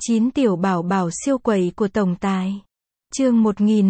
9 tiểu bảo bảo siêu quẩy của tổng tài. Chương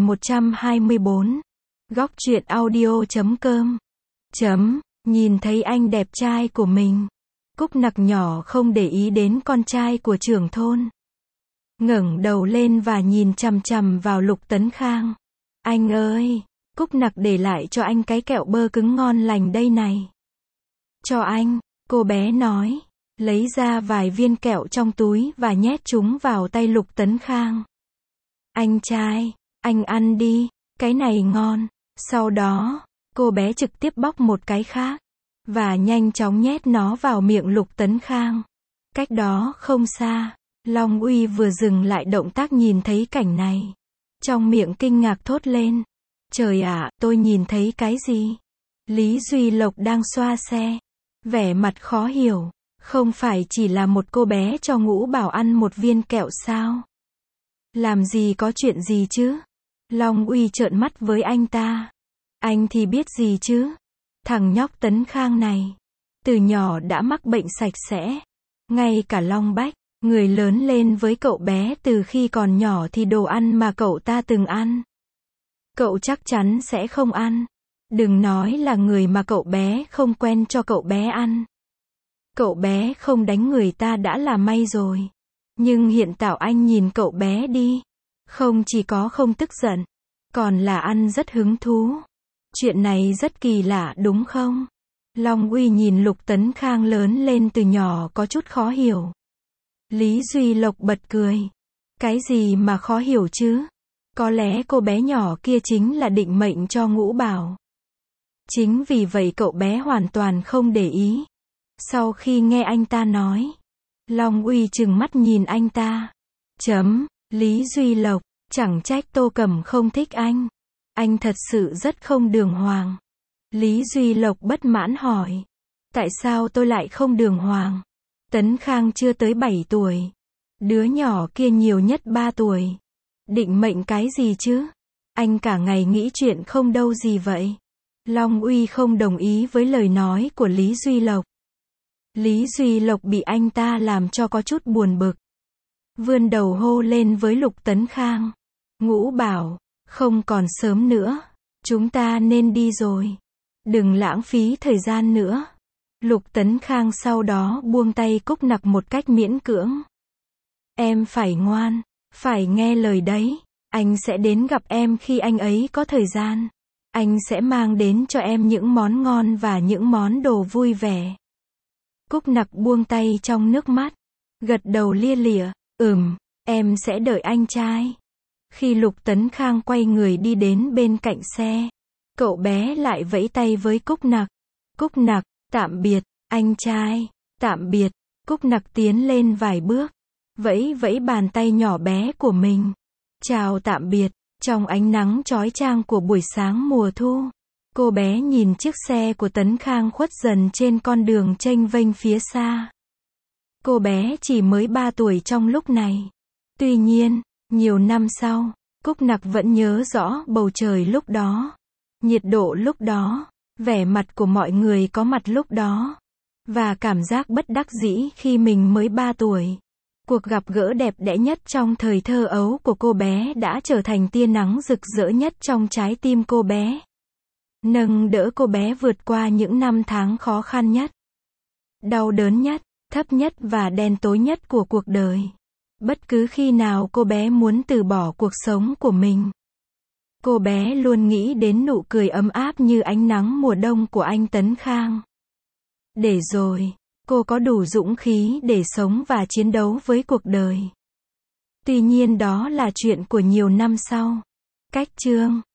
1124. Góc truyện audio.com. Nhìn thấy anh đẹp trai của mình. Cúc nặc nhỏ không để ý đến con trai của trưởng thôn. Ngẩng đầu lên và nhìn chằm chằm vào Lục Tấn Khang. Anh ơi, Cúc nặc để lại cho anh cái kẹo bơ cứng ngon lành đây này. Cho anh, cô bé nói, lấy ra vài viên kẹo trong túi và nhét chúng vào tay Lục Tấn Khang. Anh trai, anh ăn đi, cái này ngon. Sau đó, cô bé trực tiếp bóc một cái khác, và nhanh chóng nhét nó vào miệng Lục Tấn Khang. Cách đó không xa, Long Uy vừa dừng lại động tác nhìn thấy cảnh này. Trong miệng kinh ngạc thốt lên. Trời ạ, tôi nhìn thấy cái gì? Lý Duy Lộc đang xoa xe. Vẻ mặt khó hiểu. Không phải chỉ là một cô bé cho Ngũ Bảo ăn một viên kẹo sao? Làm gì có chuyện gì chứ? Long Uy trợn mắt với anh ta. Anh thì biết gì chứ? Thằng nhóc Tấn Khang này, từ nhỏ đã mắc bệnh sạch sẽ. Ngay cả Long Bách, người lớn lên với cậu bé từ khi còn nhỏ thì đồ ăn mà cậu ta từng ăn, cậu chắc chắn sẽ không ăn. Đừng nói là người mà cậu bé không quen cho cậu bé ăn. Cậu bé không đánh người ta đã là may rồi. Nhưng hiện tại anh nhìn cậu bé đi. Không chỉ có không tức giận, còn là ăn rất hứng thú. Chuyện này rất kỳ lạ đúng không? Long Uy nhìn Lục Tấn Khang lớn lên từ nhỏ có chút khó hiểu. Lý Duy Lộc bật cười. Cái gì mà khó hiểu chứ? Có lẽ cô bé nhỏ kia chính là định mệnh cho Ngũ Bảo. Chính vì vậy cậu bé hoàn toàn không để ý. Sau khi nghe anh ta nói, Long Uy trừng mắt nhìn anh ta. Lý Duy Lộc, chẳng trách Tô Cẩm không thích anh. Anh thật sự rất không đường hoàng. Lý Duy Lộc bất mãn hỏi. Tại sao tôi lại không đường hoàng? Tấn Khang chưa tới 7 tuổi. Đứa nhỏ kia nhiều nhất 3 tuổi. Định mệnh cái gì chứ? Anh cả ngày nghĩ chuyện không đâu gì vậy? Long Uy không đồng ý với lời nói của Lý Duy Lộc. Lý Duy Lộc bị anh ta làm cho có chút buồn bực. Vươn đầu hô lên với Lục Tấn Khang. Ngũ Bảo, không còn sớm nữa. Chúng ta nên đi rồi. Đừng lãng phí thời gian nữa. Lục Tấn Khang sau đó buông tay Cúc nặc một cách miễn cưỡng. Em phải ngoan, phải nghe lời đấy. Anh sẽ đến gặp em khi anh ấy có thời gian. Anh sẽ mang đến cho em những món ngon và những món đồ vui vẻ. Cúc nặc buông tay trong nước mắt, gật đầu lia lịa. Em sẽ đợi anh trai. Khi Lục Tấn Khang quay người đi đến bên cạnh xe, cậu bé lại vẫy tay với Cúc nặc. Cúc nặc, tạm biệt, anh trai, tạm biệt. Cúc nặc tiến lên vài bước, vẫy vẫy bàn tay nhỏ bé của mình. Chào tạm biệt. Trong ánh nắng chói chang của buổi sáng mùa thu, cô bé nhìn chiếc xe của Tấn Khang khuất dần trên con đường chênh vênh phía xa. Cô bé chỉ mới 3 tuổi trong lúc này. Tuy nhiên, nhiều năm sau, Cúc nặc vẫn nhớ rõ bầu trời lúc đó, nhiệt độ lúc đó, vẻ mặt của mọi người có mặt lúc đó, và cảm giác bất đắc dĩ khi mình mới 3 tuổi. Cuộc gặp gỡ đẹp đẽ nhất trong thời thơ ấu của cô bé đã trở thành tia nắng rực rỡ nhất trong trái tim cô bé. Nâng đỡ cô bé vượt qua những năm tháng khó khăn nhất, đau đớn nhất, thấp nhất và đen tối nhất của cuộc đời. Bất cứ khi nào cô bé muốn từ bỏ cuộc sống của mình, cô bé luôn nghĩ đến nụ cười ấm áp như ánh nắng mùa đông của anh Tấn Khang. Để rồi, cô có đủ dũng khí để sống và chiến đấu với cuộc đời. Tuy nhiên đó là chuyện của nhiều năm sau. Cách chương